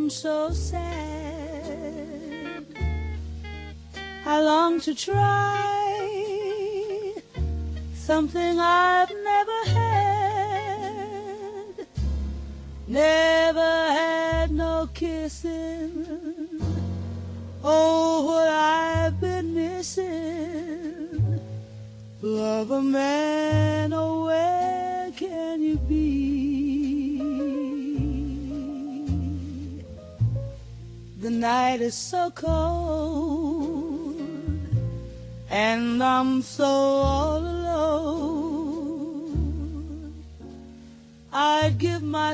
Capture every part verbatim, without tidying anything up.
seemed so sad. I long to try something I've never had. Never had no kissing. Oh, what I've been missing. Love a man, oh, where can you be? The night is so cold, and I'm so all alone. I'd give my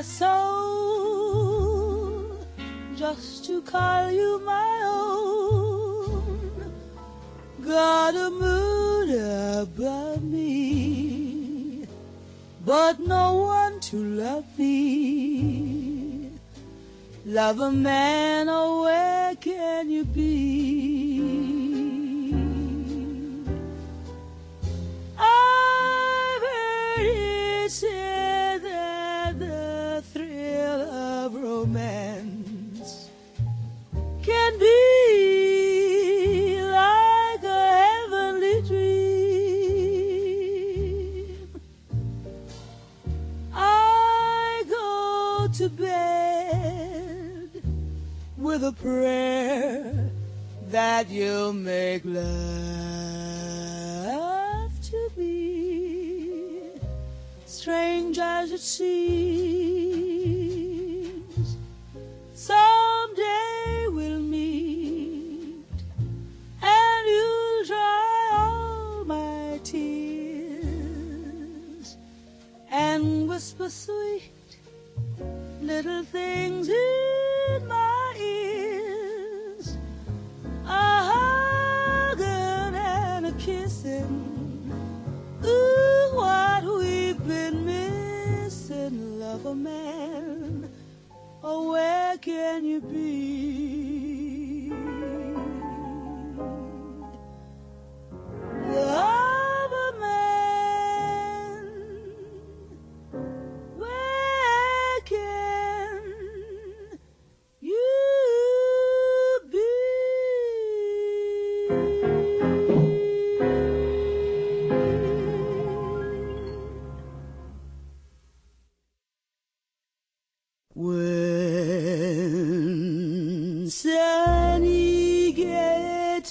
soul just to call you my own. Got a moon above me, but no one to love me. Love a man, oh, where can you be? I've heard it said that the thrill of romance can be like a heavenly dream. I go to bed with a prayer that you'll make love to me, strange as it seems. Someday we'll meet, and you'll dry all my tears, and whisper sweet little things in my ears, a hugging and a kissing. Ooh, what we've been missing. Love a man, oh, where can you be? Love a man, where can you be? When sunny gets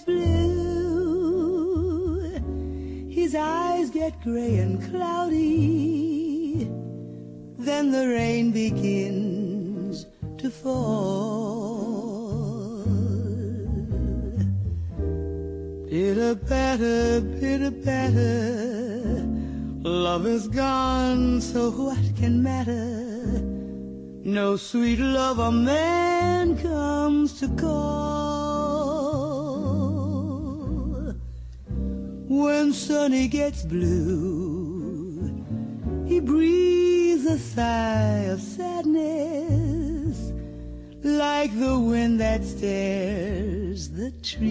blue, his eyes get gray and cloudy, then the rain begins to fall. Pitter patter, pitter patter, love is gone, so what can matter? No sweet lover man comes to call. When Sonny gets blue, he breathes a sigh of sadness, like the wind that stirs the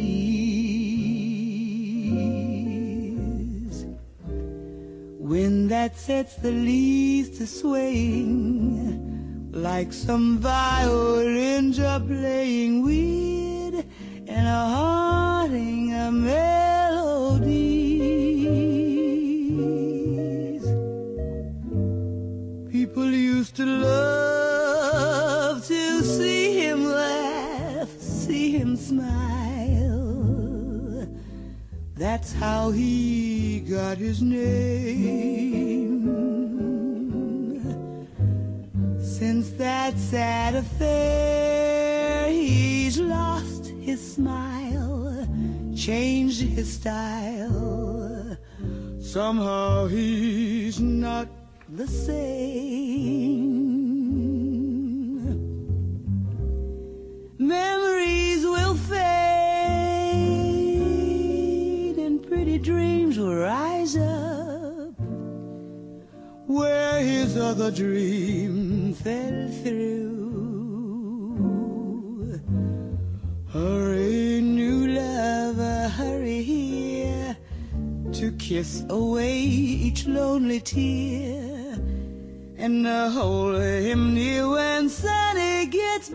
trees. Wind that sets the leaves to swaying, like some violins are playing weird and a haunting a melodies. People used to love to see him laugh, see him smile. That's how he got his name. Since that sad affair, he's lost his smile, changed his style. Somehow he's not the same. Memories will fade and pretty dreams will rise up where his other dream fell through. Hurry, new lover, hurry here to kiss away each lonely tear and uh, hold him near when Sonny gets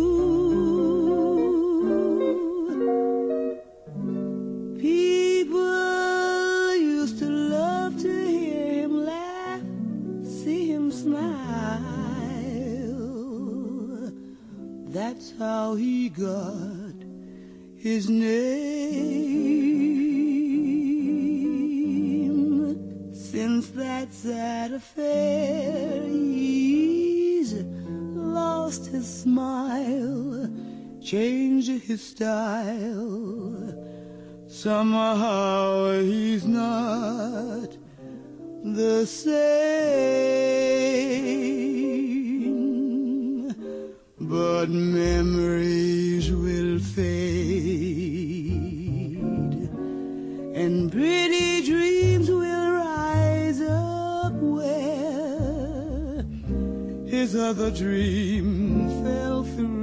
blue. People used to love to hear him laugh, see him smile. That's how he got his name. Since that sad affair, he's lost his smile, changed his style. Somehow he's not the same, but memories will fade, and pretty dreams will rise up where his other dream fell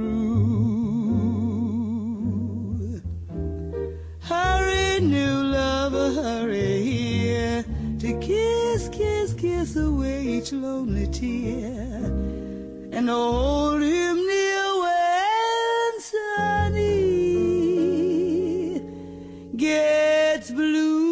through. Hurry, new lover, hurry here to kiss, kiss, kiss away each lonely tear, and hold him near when Sonny gets blue.